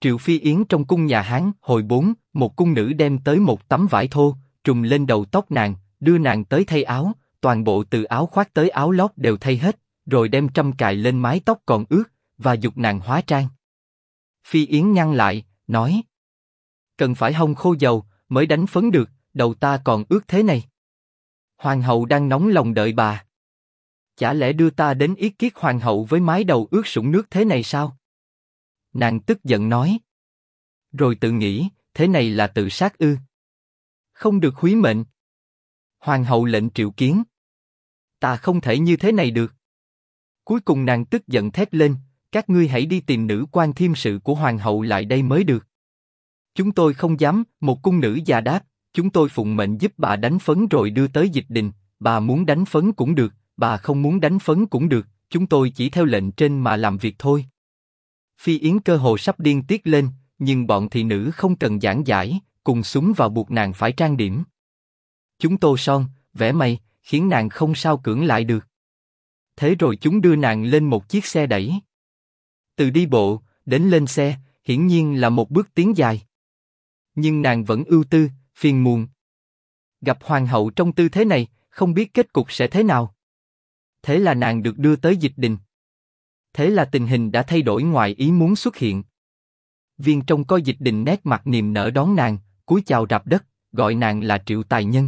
Triệu Phi Yến trong cung nhà Hán hồi 4, một cung nữ đem tới một tấm vải thô, trùm lên đầu tóc nàng, đưa nàng tới thay áo, toàn bộ từ áo khoác tới áo lót đều thay hết, rồi đem trâm cài lên mái tóc còn ướt, và giục nàng hóa trang. Phi Yến ngăn lại, nói: cần phải hong khô dầu mới đánh phấn được, đầu ta còn ướt thế này. Hoàng hậu đang nóng lòng đợi bà. Chả lẽ đưa ta đến yết kiết hoàng hậu với mái đầu ướt sũng nước thế này sao? Nàng tức giận nói. Rồi tự nghĩ, thế này là tự sát ư? Không được húy mệnh. Hoàng hậu lệnh triệu kiến. Ta không thể như thế này được. Cuối cùng nàng tức giận thét lên, các ngươi hãy đi tìm nữ quan thiêm sự của hoàng hậu lại đây mới được. Chúng tôi không dám. Một cung nữ già đáp, chúng tôi phụng mệnh giúp bà đánh phấn rồi đưa tới dịch đình, bà muốn đánh phấn cũng được, bà không muốn đánh phấn cũng được, chúng tôi chỉ theo lệnh trên mà làm việc thôi. Phi Yến cơ hồ sắp điên tiết lên, nhưng bọn thị nữ không cần giảng giải, cùng súng vào buộc nàng phải trang điểm. Chúng tô son, vẽ mây, khiến nàng không sao cưỡng lại được. Thế rồi chúng đưa nàng lên một chiếc xe đẩy. Từ đi bộ, đến lên xe, hiển nhiên là một bước tiến dài. Nhưng nàng vẫn ưu tư, phiền muộn. Gặp hoàng hậu trong tư thế này, không biết kết cục sẽ thế nào. Thế là nàng được đưa tới dịch đình. Thế là tình hình đã thay đổi ngoài ý muốn xuất hiện. Viên trong coi dịch đình nét mặt niềm nở đón nàng, cúi chào rạp đất, gọi nàng là Triệu Tài Nhân.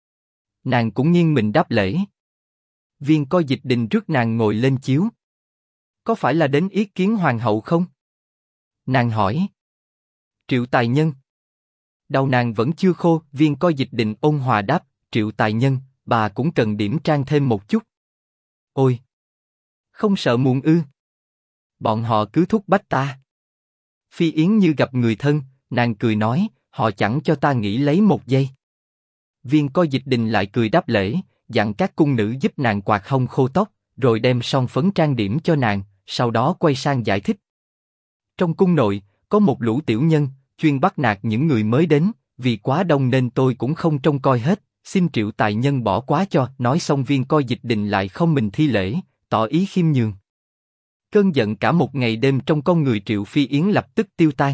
Nàng cũng nghiêng mình đáp lễ. Viên coi dịch đình rước nàng ngồi lên chiếu. Có phải là đến yết kiến hoàng hậu không? Nàng hỏi. Triệu Tài Nhân. Đầu nàng vẫn chưa khô, viên coi dịch đình ôn hòa đáp, Triệu Tài Nhân, bà cũng cần điểm trang thêm một chút. Ôi! Không sợ muộn ư? Bọn họ cứ thúc bách ta. Phi Yến như gặp người thân, nàng cười nói, họ chẳng cho ta nghỉ lấy một giây. Viên coi dịch đình lại cười đáp lễ, dặn các cung nữ giúp nàng quạt hông khô tóc, rồi đem son phấn trang điểm cho nàng, sau đó quay sang giải thích. Trong cung nội, có một lũ tiểu nhân, chuyên bắt nạt những người mới đến, vì quá đông nên tôi cũng không trông coi hết, xin Triệu Tài Nhân bỏ quá cho. Nói xong viên coi dịch đình lại không mình thi lễ, tỏ ý khiêm nhường. Cơn giận cả một ngày đêm trong con người Triệu Phi Yến lập tức tiêu tan.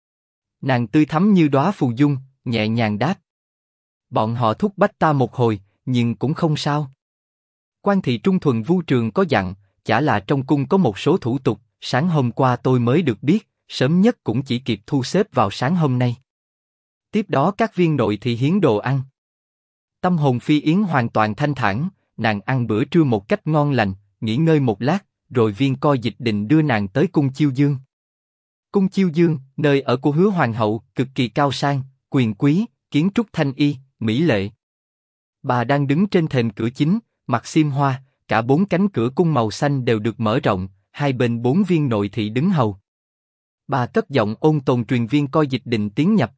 Nàng tươi thắm như đóa phù dung, nhẹ nhàng đáp. Bọn họ thúc bách ta một hồi, nhưng cũng không sao. Quan thị Trung Thuần Vu Trường có dặn, chả là trong cung có một số thủ tục, sáng hôm qua tôi mới được biết, sớm nhất cũng chỉ kịp thu xếp vào sáng hôm nay. Tiếp đó các viên nội thì hiến đồ ăn. Tâm hồn Phi Yến hoàn toàn thanh thản, nàng ăn bữa trưa một cách ngon lành, nghỉ ngơi một lát, rồi viên coi dịch đình đưa nàng tới cung Chiêu Dương. Cung Chiêu Dương, nơi ở của Hứa Hoàng hậu, cực kỳ cao sang, quyền quý, kiến trúc thanh y, mỹ lệ. Bà đang đứng trên thềm cửa chính, mặc xiêm hoa, cả 4 cánh cửa cung màu xanh đều được mở rộng, hai bên 4 viên nội thị đứng hầu. Bà cất giọng ôn tồn truyền viên coi dịch đình tiến nhập.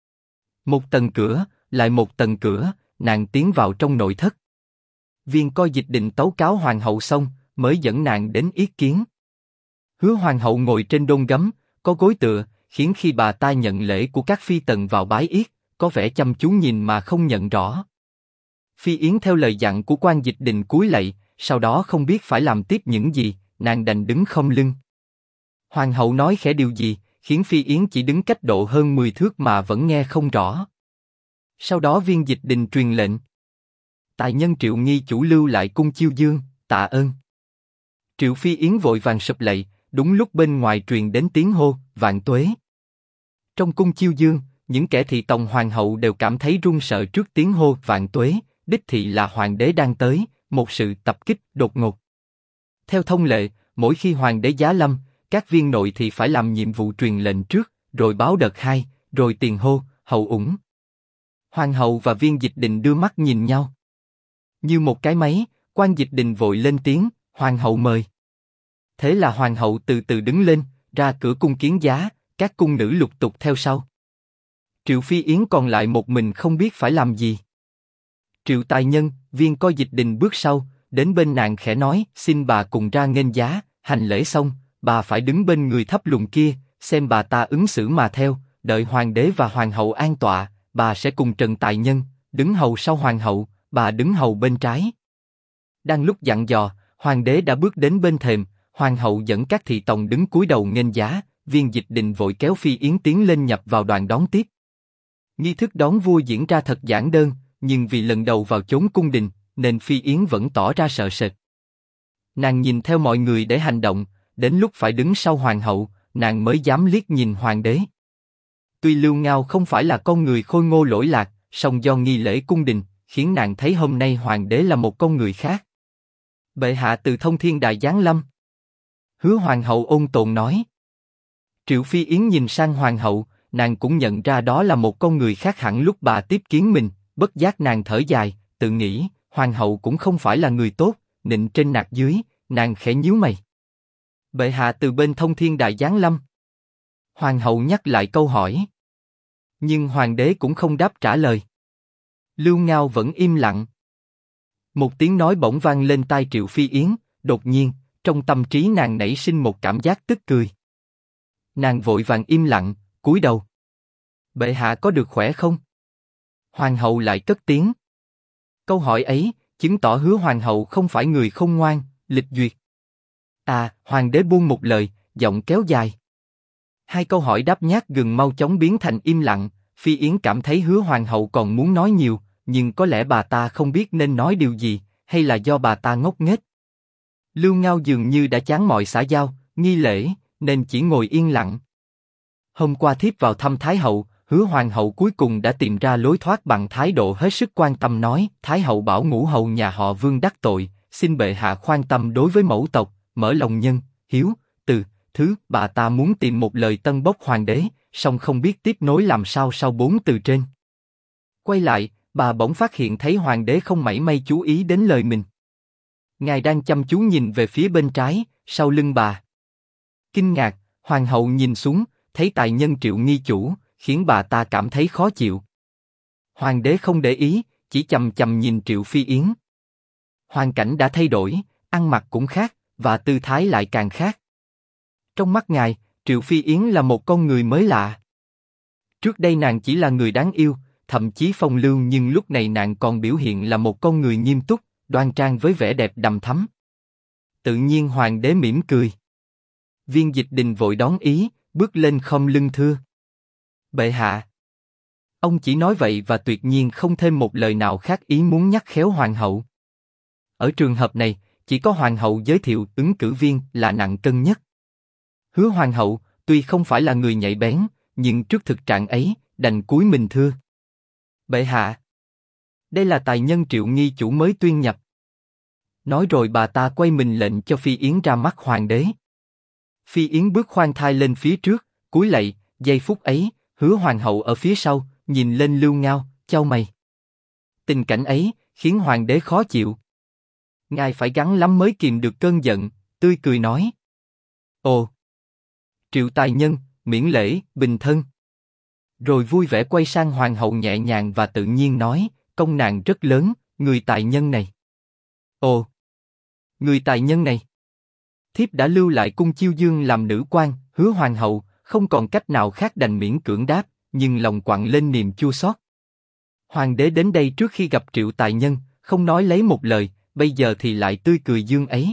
Một tầng cửa, lại một tầng cửa, nàng tiến vào trong nội thất. Viên coi dịch đình tấu cáo hoàng hậu xong, mới dẫn nàng đến yết kiến. Hứa Hoàng hậu ngồi trên đôn gấm, có gối tựa, khiến khi bà ta nhận lễ của các phi tần vào bái yết, có vẻ chăm chú nhìn mà không nhận rõ. Phi Yến theo lời dặn của quan dịch đình cúi lạy, sau đó không biết phải làm tiếp những gì, nàng đành đứng khom lưng. Hoàng hậu nói khẽ điều gì, khiến Phi Yến chỉ đứng cách độ hơn 10 thước mà vẫn nghe không rõ. Sau đó viên dịch đình truyền lệnh. Tài nhân Triệu nghi chủ lưu lại cung Chiêu Dương, tạ ơn. Triệu Phi Yến vội vàng sụp lạy, đúng lúc bên ngoài truyền đến tiếng hô, vạn tuế. Trong cung Chiêu Dương, những kẻ thị tòng hoàng hậu đều cảm thấy run sợ trước tiếng hô vạn tuế, đích thị là hoàng đế đang tới, một sự tập kích đột ngột. Theo thông lệ, mỗi khi hoàng đế giá lâm, các viên nội thị phải làm nhiệm vụ truyền lệnh trước, rồi báo đợt 2, rồi tiền hô, hậu ủng. Hoàng hậu và viên dịch đình đưa mắt nhìn nhau. Như một cái máy, quan dịch đình vội lên tiếng, hoàng hậu mời. Thế là hoàng hậu từ từ đứng lên, ra cửa cung kiến giá, các cung nữ lục tục theo sau. Triệu Phi Yến còn lại một mình không biết phải làm gì. Triệu Tài Nhân, viên coi dịch đình bước sau, đến bên nàng khẽ nói, xin bà cùng ra nghênh giá. Hành lễ xong, bà phải đứng bên người thấp lùn kia, xem bà ta ứng xử mà theo, đợi hoàng đế và hoàng hậu an tọa, bà sẽ cùng Trần Tài Nhân, đứng hầu sau hoàng hậu, bà đứng hầu bên trái. Đang lúc dặn dò, hoàng đế đã bước đến bên thềm, hoàng hậu dẫn các thị tòng đứng cúi đầu nghênh giá, Viên Dịch Đình vội kéo Phi Yến tiến lên nhập vào đoàn đón tiếp. Nghi thức đón vua diễn ra thật giản đơn, nhưng vì lần đầu vào chốn cung đình, nên Phi Yến vẫn tỏ ra sợ sệt. Nàng nhìn theo mọi người để hành động, đến lúc phải đứng sau hoàng hậu, nàng mới dám liếc nhìn hoàng đế. Tuy Lưu Ngao không phải là con người khôi ngô lỗi lạc, song do nghi lễ cung đình, khiến nàng thấy hôm nay hoàng đế là một con người khác. Bệ hạ từ Thông Thiên Đài giáng lâm. Hứa hoàng hậu ôn tồn nói. Triệu Phi Yến nhìn sang hoàng hậu, nàng cũng nhận ra đó là một con người khác hẳn lúc bà tiếp kiến mình, bất giác nàng thở dài, tự nghĩ, hoàng hậu cũng không phải là người tốt, nịnh trên nạt dưới, nàng khẽ nhíu mày. Bệ hạ từ bên Thông Thiên Đài giáng lâm. Hoàng hậu nhắc lại câu hỏi. Nhưng hoàng đế cũng không đáp trả lời. Lưu Ngao vẫn im lặng. Một tiếng nói bỗng vang lên tai Triệu Phi Yến, đột nhiên, trong tâm trí nàng nảy sinh một cảm giác tức cười. Nàng vội vàng im lặng, cúi đầu. Bệ hạ có được khỏe không? Hoàng hậu lại cất tiếng. Câu hỏi ấy, chứng tỏ Hứa hoàng hậu không phải người không ngoan, lịch duyệt. Hoàng đế buông một lời, giọng kéo dài. Hai câu hỏi đáp nhát gừng mau chóng biến thành im lặng. Phi Yến cảm thấy Hứa hoàng hậu còn muốn nói nhiều, nhưng có lẽ bà ta không biết nên nói điều gì, hay là do bà ta ngốc nghếch. Lưu Ngao dường như đã chán mọi xã giao, nghi lễ, nên chỉ ngồi yên lặng. Hôm qua thiếp vào thăm Thái hậu, Hứa hoàng hậu cuối cùng đã tìm ra lối thoát bằng thái độ hết sức quan tâm nói: Thái hậu bảo ngũ hầu nhà họ Vương đắc tội, xin bệ hạ khoan tâm đối với mẫu tộc, mở lòng nhân, hiếu, từ, thứ. Bà ta muốn tìm một lời tân bốc hoàng đế, song không biết tiếp nối làm sao sau 4 từ trên. Quay lại, bà bỗng phát hiện thấy hoàng đế không mảy may chú ý đến lời mình. Ngài đang chăm chú nhìn về phía bên trái, sau lưng bà. Kinh ngạc, hoàng hậu nhìn xuống, thấy tài nhân Triệu nghi chủ, khiến bà ta cảm thấy khó chịu. Hoàng đế không để ý, chỉ chằm chằm nhìn Triệu Phi Yến. Hoàn cảnh đã thay đổi, ăn mặc cũng khác, và tư thái lại càng khác. Trong mắt ngài, Triệu Phi Yến là một con người mới lạ. Trước đây nàng chỉ là người đáng yêu, thậm chí phong lưu, nhưng lúc này nàng còn biểu hiện là một con người nghiêm túc, đoan trang với vẻ đẹp đằm thắm. Tự nhiên hoàng đế mỉm cười. Viên Dịch Đình vội đón ý, bước lên khom lưng thưa. Bệ hạ. Ông chỉ nói vậy và tuyệt nhiên không thêm một lời nào khác ý muốn nhắc khéo hoàng hậu. Ở trường hợp này, chỉ có hoàng hậu giới thiệu ứng cử viên là nặng cân nhất. Hứa hoàng hậu, tuy không phải là người nhạy bén, nhưng trước thực trạng ấy, đành cúi mình thưa. Bệ hạ. Đây là tài nhân Triệu nghi chủ mới tuyên nhập. Nói rồi bà ta quay mình lệnh cho Phi Yến ra mắt hoàng đế. Phi Yến bước khoan thai lên phía trước, cúi lạy. Giây phút ấy, Hứa hoàng hậu ở phía sau, nhìn lên Lưu Ngao, chau mày. Tình cảnh ấy khiến hoàng đế khó chịu. Ngài phải gắng lắm mới kìm được cơn giận, tươi cười nói. Ồ. Triệu tài nhân, miễn lễ, bình thân. Rồi vui vẻ quay sang hoàng hậu nhẹ nhàng và tự nhiên nói, công nàng rất lớn, người tài nhân này. Ồ. Người tài nhân này. Thiếp đã lưu lại cung Chiêu Dương làm nữ quan. Hứa hoàng hậu không còn cách nào khác đành miễn cưỡng đáp, nhưng lòng quặn lên niềm chua xót. Hoàng đế đến đây trước khi gặp Triệu tài nhân, không nói lấy một lời, bây giờ thì lại tươi cười dương ấy.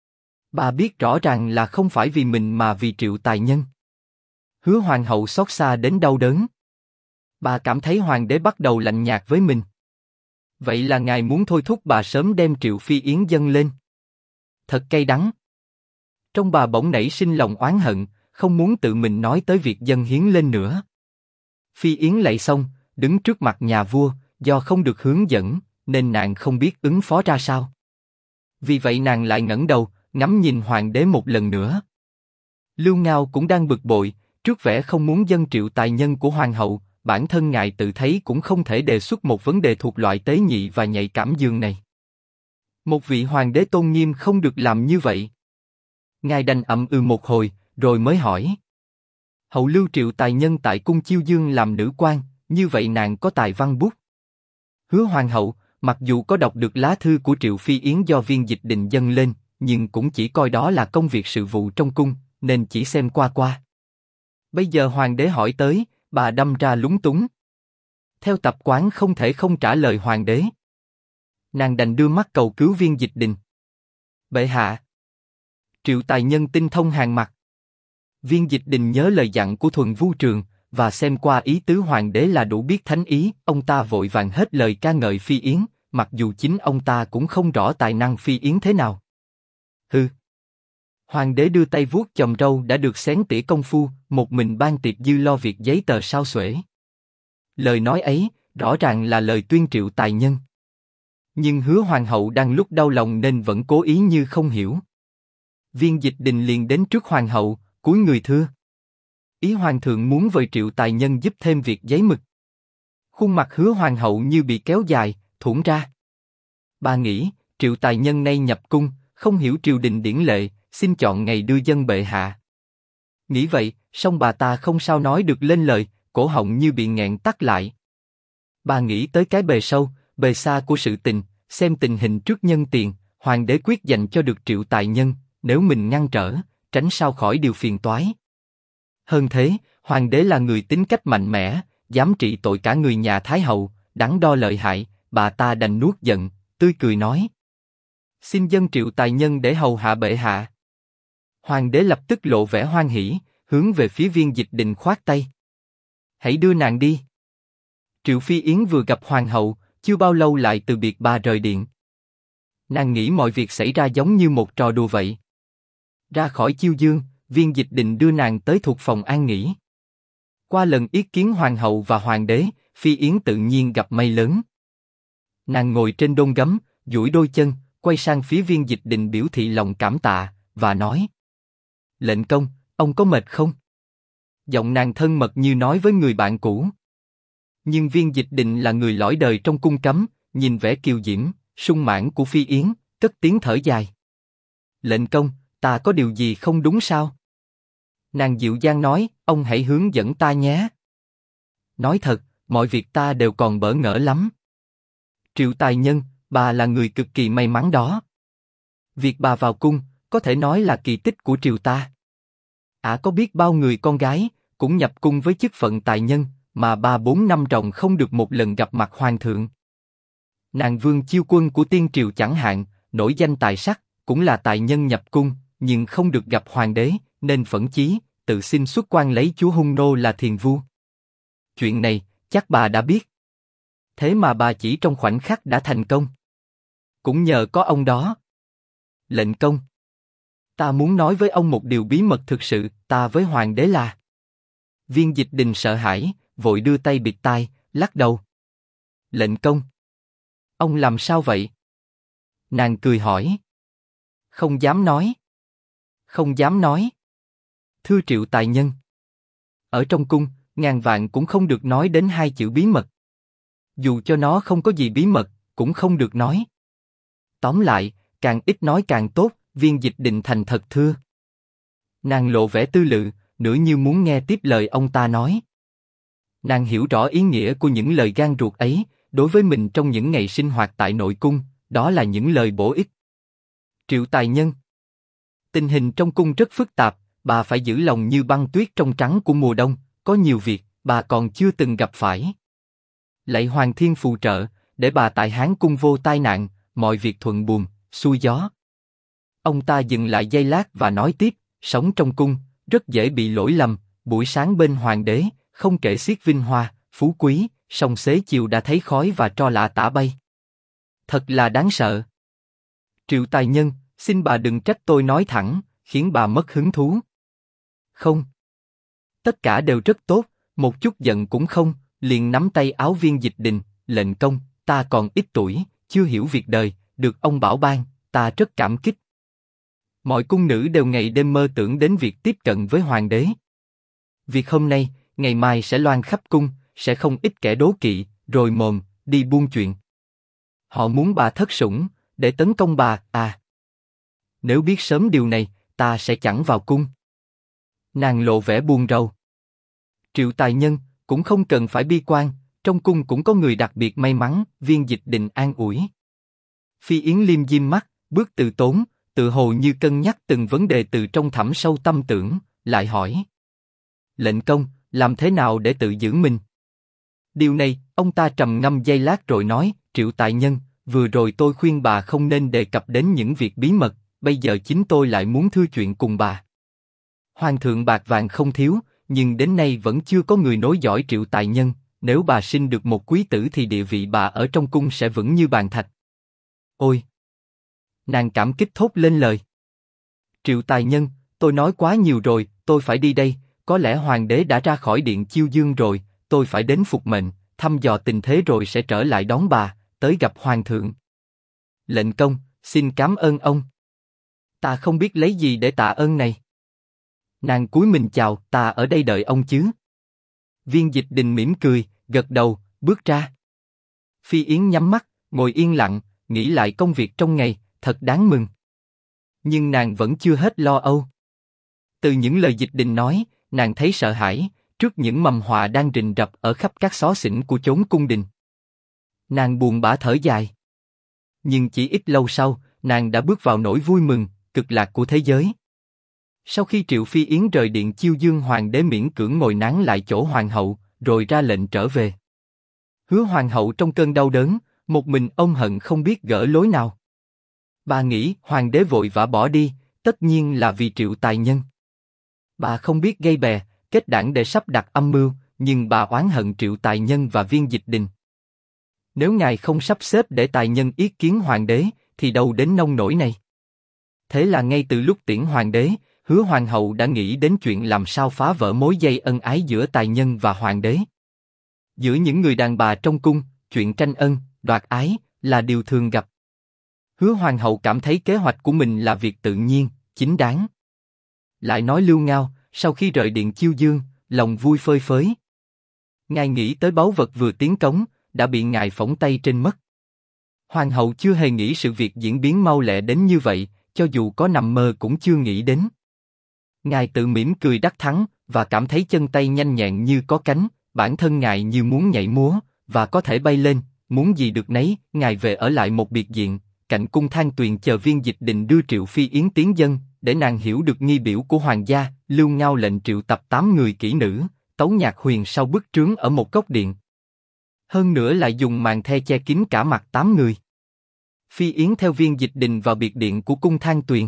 Bà biết rõ ràng là không phải vì mình mà vì Triệu tài nhân. Hứa hoàng hậu xót xa đến đau đớn. Bà cảm thấy hoàng đế bắt đầu lạnh nhạt với mình. Vậy là ngài muốn thôi thúc bà sớm đem Triệu Phi Yến dâng lên. Thật cay đắng. Trong bà bỗng nảy sinh lòng oán hận, không muốn tự mình nói tới việc dâng hiến lên nữa. Phi Yến lạy xong, đứng trước mặt nhà vua, do không được hướng dẫn, nên nàng không biết ứng phó ra sao. Vì vậy nàng lại ngẩng đầu, ngắm nhìn hoàng đế một lần nữa. Lưu Ngao cũng đang bực bội, trước vẻ không muốn dâng Triệu tài nhân của hoàng hậu, bản thân ngài tự thấy cũng không thể đề xuất một vấn đề thuộc loại tế nhị và nhạy cảm dường này. Một vị hoàng đế tôn nghiêm không được làm như vậy. Ngài đành ậm ừ một hồi, rồi mới hỏi. Hậu lưu Triệu tài nhân tại cung Chiêu Dương làm nữ quan, như vậy nàng có tài văn bút. Hứa hoàng hậu, mặc dù có đọc được lá thư của Triệu Phi Yến do Viên Dịch Đình dâng lên, nhưng cũng chỉ coi đó là công việc sự vụ trong cung, nên chỉ xem qua qua. Bây giờ hoàng đế hỏi tới, bà đâm ra lúng túng. Theo tập quán không thể không trả lời hoàng đế. Nàng đành đưa mắt cầu cứu Viên Dịch Đình. Bệ hạ. Triệu tài nhân tinh thông hàng mặt. Viên Dịch Đình nhớ lời dặn của Thuần Vu Trường, và xem qua ý tứ hoàng đế là đủ biết thánh ý, ông ta vội vàng hết lời ca ngợi Phi Yến, mặc dù chính ông ta cũng không rõ tài năng Phi Yến thế nào. Hừ. Hoàng đế đưa tay vuốt chòm râu đã được xén tỉa công phu, một mình ban tiệc dư lo việc giấy tờ sao xuể. Lời nói ấy, rõ ràng là lời tuyên triệu tài nhân. Nhưng Hứa hoàng hậu đang lúc đau lòng nên vẫn cố ý như không hiểu. Viên Dịch Đình liền đến trước hoàng hậu, cúi người thưa. Ý hoàng thượng muốn vời triệu tài nhân giúp thêm việc giấy mực. Khuôn mặt Hứa hoàng hậu như bị kéo dài, thủng ra. Bà nghĩ, triệu tài nhân nay nhập cung, không hiểu triều đình điển lệ, xin chọn ngày đưa dân bệ hạ. Nghĩ vậy, song bà ta không sao nói được lên lời, cổ họng như bị nghẹn tắc lại. Bà nghĩ tới cái bề sâu, bề xa của sự tình, xem tình hình trước nhân tiền, hoàng đế quyết dành cho được triệu tài nhân, nếu mình ngăn trở, tránh sao khỏi điều phiền toái. Hơn thế, hoàng đế là người tính cách mạnh mẽ, dám trị tội cả người nhà Thái hậu, đắn đo lợi hại, bà ta đành nuốt giận, tươi cười nói. Xin dâng triệu tài nhân để hầu hạ bệ hạ. Hoàng đế lập tức lộ vẻ hoan hỉ, hướng về phía Viên Dịch Đình khoát tay. Hãy đưa nàng đi. Triệu Phi Yến vừa gặp hoàng hậu, chưa bao lâu lại từ biệt bà rời điện. Nàng nghĩ mọi việc xảy ra giống như một trò đùa vậy. Ra khỏi chiêu dương, Viên Dịch Đình đưa nàng tới thuộc phòng an nghỉ. Qua lần yết kiến hoàng hậu và hoàng đế, Phi Yến tự nhiên gặp may lớn. Nàng ngồi trên đôn gấm, duỗi đôi chân, quay sang phía Viên Dịch Đình biểu thị lòng cảm tạ, và nói. Lệnh công, ông có mệt không? Giọng nàng thân mật như nói với người bạn cũ. Nhưng Viên Dịch Đình là người lõi đời trong cung cấm, nhìn vẻ kiều diễm, sung mãn của Phi Yến, cất tiếng thở dài. Lệnh công, ta có điều gì không đúng sao? Nàng dịu dàng nói, ông hãy hướng dẫn ta nhé. Nói thật, mọi việc ta đều còn bỡ ngỡ lắm. Triệu tài nhân, bà là người cực kỳ may mắn đó. Việc bà vào cung, có thể nói là kỳ tích của triều ta. Có biết bao người con gái, cũng nhập cung với chức phận tài nhân, mà 3-4 năm ròng không được một lần gặp mặt hoàng thượng. Nàng Vương Chiêu Quân của tiên triều chẳng hạn, nổi danh tài sắc, cũng là tài nhân nhập cung, nhưng không được gặp hoàng đế, nên phẫn chí, tự xin xuất quan lấy chúa hung nô là Thiền Vu. Chuyện này, chắc bà đã biết. Thế mà bà chỉ trong khoảnh khắc đã thành công. Cũng nhờ có ông đó. Lệnh công, ta muốn nói với ông một điều bí mật thực sự, ta với hoàng đế là. Viên Dịch Đình sợ hãi, vội đưa tay bịt tai, lắc đầu. Lệnh công, ông làm sao vậy? Nàng cười hỏi. Không dám nói. Không dám nói. Thưa triệu tài nhân. Ở trong cung, ngàn vạn cũng không được nói đến hai chữ bí mật. Dù cho nó không có gì bí mật, cũng không được nói. Tóm lại, càng ít nói càng tốt, Viên Dịch Đình thành thật thưa. Nàng lộ vẻ tư lự, nửa như muốn nghe tiếp lời ông ta nói. Nàng hiểu rõ ý nghĩa của những lời gan ruột ấy, đối với mình trong những ngày sinh hoạt tại nội cung, đó là những lời bổ ích. Triệu tài nhân. Tình hình trong cung rất phức tạp, bà phải giữ lòng như băng tuyết trong trắng của mùa đông, có nhiều việc, bà còn chưa từng gặp phải. Lạy Hoàng Thiên phù trợ, để bà tại Hán cung vô tai nạn, mọi việc thuận buồm, xuôi gió. Ông ta dừng lại giây lát và nói tiếp, sống trong cung, rất dễ bị lỗi lầm, buổi sáng bên hoàng đế, không kể xiết vinh hoa, phú quý, song xế chiều đã thấy khói và tro lạ tả bay. Thật là đáng sợ. Triệu tài nhân, xin bà đừng trách tôi nói thẳng, khiến bà mất hứng thú. Không. Tất cả đều rất tốt, một chút giận cũng không, liền nắm tay áo Viên Dịch Đình, lệnh công, ta còn ít tuổi, chưa hiểu việc đời, được ông bảo ban, ta rất cảm kích. Mọi cung nữ đều ngày đêm mơ tưởng đến việc tiếp cận với hoàng đế. Việc hôm nay, ngày mai sẽ loan khắp cung, sẽ không ít kẻ đố kỵ, rồi mồm, đi buôn chuyện. Họ muốn bà thất sủng, để tấn công bà, Nếu biết sớm điều này, ta sẽ chẳng vào cung. Nàng lộ vẻ buồn rầu. Triệu tài nhân, cũng không cần phải bi quan, trong cung cũng có người đặc biệt may mắn, Viên Dịch Đình an ủi. Phi Yến liêm diêm mắt, bước từ tốn, tự hồ như cân nhắc từng vấn đề từ trong thẳm sâu tâm tưởng, lại hỏi. Lệnh công, làm thế nào để tự giữ mình? Điều này, ông ta trầm ngâm giây lát rồi nói, Triệu tài nhân, vừa rồi tôi khuyên bà không nên đề cập đến những việc bí mật, bây giờ chính tôi lại muốn thưa chuyện cùng bà. Hoàng thượng bạc vàng không thiếu, nhưng đến nay vẫn chưa có người nối dõi Triệu Tài Nhân, nếu bà sinh được một quý tử thì địa vị bà ở trong cung sẽ vững như bàn thạch. Ôi! Nàng cảm kích thốt lên lời. Triệu Tài Nhân, tôi nói quá nhiều rồi, tôi phải đi đây, có lẽ hoàng đế đã ra khỏi điện chiêu dương rồi, tôi phải đến phục mệnh, thăm dò tình thế rồi sẽ trở lại đón bà, tới gặp hoàng thượng. Lệnh công, xin cảm ơn ông. Ta không biết lấy gì để tạ ơn này. Nàng cúi mình chào, ta ở đây đợi ông chứ. Viên Dịch Đình mỉm cười, gật đầu, bước ra. Phi Yến nhắm mắt, ngồi yên lặng, nghĩ lại công việc trong ngày, thật đáng mừng. Nhưng nàng vẫn chưa hết lo âu. Từ những lời Dịch Đình nói, nàng thấy sợ hãi, trước những mầm họa đang rình rập ở khắp các xó xỉnh của chốn cung đình. Nàng buồn bã thở dài. Nhưng chỉ ít lâu sau, nàng đã bước vào nỗi vui mừng, cực lạc của thế giới. Sau khi Triệu Phi Yến rời điện chiêu dương, hoàng đế miễn cưỡng ngồi nán lại chỗ hoàng hậu, rồi ra lệnh trở về. Hứa hoàng hậu trong cơn đau đớn, một mình ôm hận không biết gỡ lối nào. Bà nghĩ hoàng đế vội vã bỏ đi, tất nhiên là vì Triệu Tài Nhân. Bà không biết gây bè, kết đảng để sắp đặt âm mưu, nhưng bà oán hận Triệu Tài Nhân và Viên Dịch Đình. Nếu ngài không sắp xếp để Tài Nhân ý kiến hoàng đế, thì đâu đến nông nỗi này. Thế là ngay từ lúc tiễn hoàng đế, Hứa hoàng hậu đã nghĩ đến chuyện làm sao phá vỡ mối dây ân ái giữa Tài Nhân và hoàng đế. Giữa những người đàn bà trong cung, chuyện tranh ân, đoạt ái là điều thường gặp. Hứa hoàng hậu cảm thấy kế hoạch của mình là việc tự nhiên, chính đáng. Lại nói Lưu Ngao, sau khi rời điện chiêu dương, lòng vui phơi phới. Ngài nghĩ tới báu vật vừa tiến cống, đã bị ngài phỏng tay trên mất. Hoàng hậu chưa hề nghĩ sự việc diễn biến mau lẹ đến như vậy, cho dù có nằm mơ cũng chưa nghĩ đến. Ngài tự mỉm cười đắc thắng, và cảm thấy chân tay nhanh nhẹn như có cánh, bản thân ngài như muốn nhảy múa, và có thể bay lên, muốn gì được nấy. Ngài về ở lại một biệt viện, cạnh cung Thang Tuyền chờ Viên Dịch Đình đưa Triệu Phi Yến tiến dâng, để nàng hiểu được nghi biểu của hoàng gia. Lưu Ngao lệnh triệu tập 8 người kỹ nữ, tấu nhạc huyền sau bức trướng ở một góc điện. Hơn nữa lại dùng màn the che kín cả mặt 8 người. Phi Yến theo Viên Dịch Đình vào biệt điện của cung Thang Tuyền.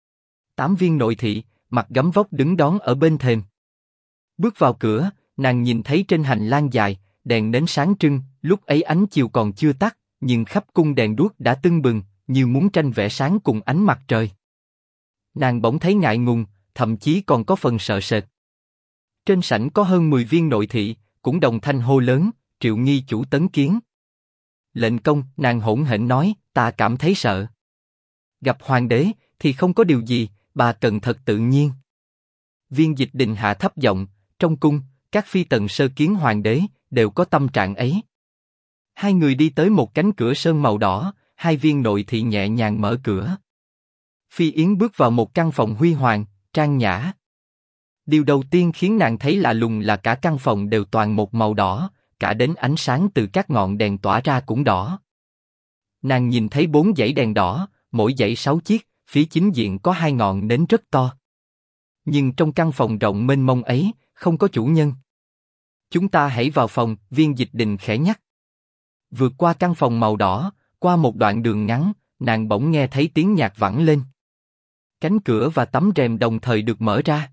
8 viên nội thị, mặc gấm vóc đứng đón ở bên thềm. Bước vào cửa, nàng nhìn thấy trên hành lang dài, đèn nến sáng trưng, lúc ấy ánh chiều còn chưa tắt, nhưng khắp cung đèn đuốc đã tưng bừng, như muốn tranh vẽ sáng cùng ánh mặt trời. Nàng bỗng thấy ngại ngùng, thậm chí còn có phần sợ sệt. Trên sảnh có hơn 10 viên nội thị, cũng đồng thanh hô lớn, Triệu nghi chủ tấn kiến. Lệnh công, nàng hỗn hển nói, ta cảm thấy sợ. Gặp hoàng đế, thì không có điều gì, bà cần thật tự nhiên. Viên Dịch Đình hạ thấp giọng, trong cung, các phi tần sơ kiến hoàng đế, đều có tâm trạng ấy. Hai người đi tới một cánh cửa sơn màu đỏ, hai viên nội thị nhẹ nhàng mở cửa. Phi Yến bước vào một căn phòng huy hoàng, trang nhã. Điều đầu tiên khiến nàng thấy lạ lùng là cả căn phòng đều toàn một màu đỏ, cả đến ánh sáng từ các ngọn đèn tỏa ra cũng đỏ. Nàng nhìn thấy 4 dãy đèn đỏ, mỗi dãy 6 chiếc, phía chính diện có 2 ngọn nến rất to. Nhưng trong căn phòng rộng mênh mông ấy, không có chủ nhân. Chúng ta hãy vào phòng, Viên Dịch Đình khẽ nhắc. Vượt qua căn phòng màu đỏ, qua một đoạn đường ngắn, nàng bỗng nghe thấy tiếng nhạc vẳng lên. Cánh cửa và tấm rèm đồng thời được mở ra.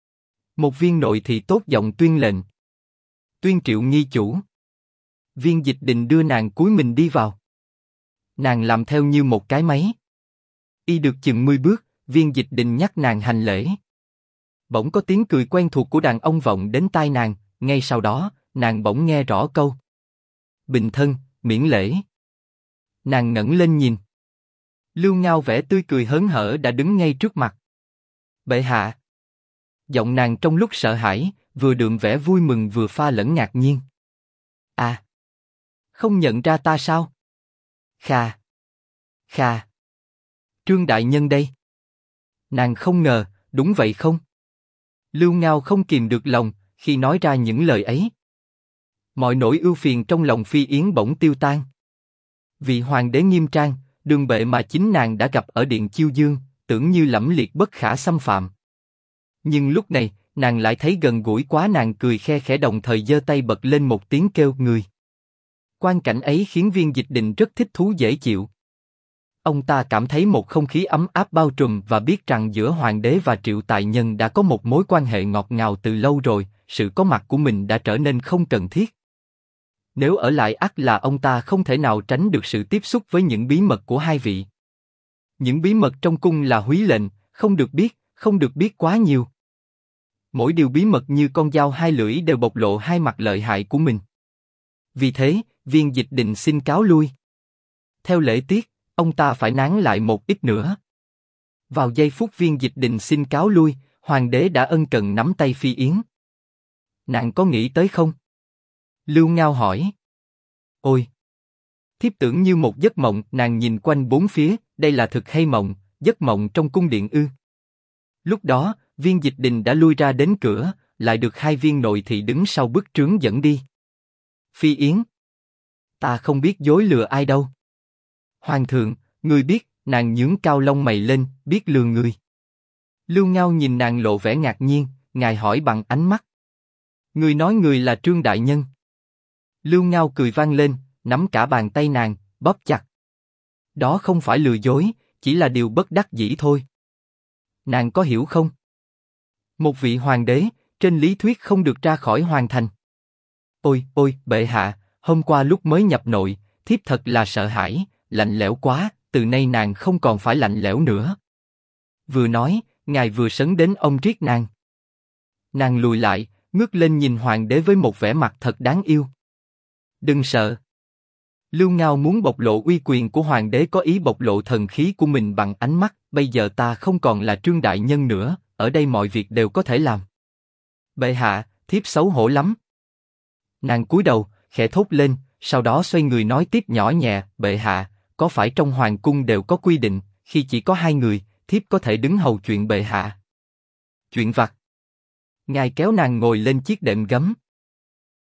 Một viên nội thị tốt giọng tuyên lệnh. Tuyên Triệu nghi chủ. Viên Dịch Đình đưa nàng cúi mình đi vào. Nàng làm theo như một cái máy. Y được chừng 10 bước, Viên Dịch Đình nhắc nàng hành lễ. Bỗng có tiếng cười quen thuộc của đàn ông vọng đến tai nàng, ngay sau đó, nàng bỗng nghe rõ câu. Bình thân, miễn lễ. Nàng ngẩng lên nhìn. Lưu Ngao vẻ tươi cười hớn hở đã đứng ngay trước mặt. Bệ hạ. Giọng nàng trong lúc sợ hãi, vừa đượm vẻ vui mừng vừa pha lẫn ngạc nhiên. À. Không nhận ra ta sao? Khà. Khà. Trương đại nhân đây. Nàng không ngờ, đúng vậy không? Lưu Ngao không kìm được lòng, khi nói ra những lời ấy. Mọi nỗi ưu phiền trong lòng Phi Yến bỗng tiêu tan. Vị hoàng đế nghiêm trang, đường bệ mà chính nàng đã gặp ở điện chiêu dương, tưởng như lẫm liệt bất khả xâm phạm. Nhưng lúc này, nàng lại thấy gần gũi quá, nàng cười khe khẽ đồng thời giơ tay bật lên một tiếng kêu người. Quang cảnh ấy khiến Viên Dịch Đình rất thích thú dễ chịu. Ông ta cảm thấy một không khí ấm áp bao trùm và biết rằng giữa hoàng đế và Triệu Tài Nhân đã có một mối quan hệ ngọt ngào từ lâu rồi, sự có mặt của mình đã trở nên không cần thiết. Nếu ở lại ắt là ông ta không thể nào tránh được sự tiếp xúc với những bí mật của hai vị. Những bí mật trong cung là húy lệnh, không được biết quá nhiều. Mỗi điều bí mật như con dao hai lưỡi đều bộc lộ hai mặt lợi hại của mình. Vì thế, Viên Dịch Định xin cáo lui. Theo lễ tiết, ông ta phải nán lại một ít nữa. Vào giây phút Viên Dịch Định xin cáo lui, hoàng đế đã ân cần nắm tay Phi Yến. Nàng có nghĩ tới không? Lưu Ngao hỏi. Ôi! Thiếp tưởng như một giấc mộng. Nàng nhìn quanh bốn phía, đây là thực hay mộng, giấc mộng trong cung điện ư? Lúc đó, Viên Dịch Định đã lui ra đến cửa, lại được hai viên nội thị đứng sau bức trướng dẫn đi. Phi Yến! Ta không biết dối lừa ai đâu. Hoàng thượng, ngươi biết, nàng nhướng cao lông mày lên, biết lừa người. Lưu Ngao nhìn nàng lộ vẻ ngạc nhiên, ngài hỏi bằng ánh mắt. Ngươi nói người là Trương Đại Nhân. Lưu Ngao cười vang lên, nắm cả bàn tay nàng, bóp chặt. Đó không phải lừa dối, chỉ là điều bất đắc dĩ thôi. Nàng có hiểu không? Một vị hoàng đế, trên lý thuyết không được ra khỏi hoàng thành. Ôi, bệ hạ, hôm qua lúc mới nhập nội, thiếp thật là sợ hãi, lạnh lẽo quá, từ nay nàng không còn phải lạnh lẽo nữa. Vừa nói, ngài vừa sấn đến ông riết nàng. Nàng lùi lại, ngước lên nhìn hoàng đế với một vẻ mặt thật đáng yêu. Đừng sợ. Lưu Ngao muốn bộc lộ uy quyền của hoàng đế có ý bộc lộ thần khí của mình bằng ánh mắt, bây giờ ta không còn là Trương Đại Nhân nữa, ở đây mọi việc đều có thể làm. Bệ hạ, thiếp xấu hổ lắm. Nàng cúi đầu, khẽ thốt lên, sau đó xoay người nói tiếp nhỏ nhẹ, bệ hạ, có phải trong hoàng cung đều có quy định, khi chỉ có hai người, thiếp có thể đứng hầu chuyện bệ hạ. Chuyện vặt. Ngài kéo nàng ngồi lên chiếc đệm gấm.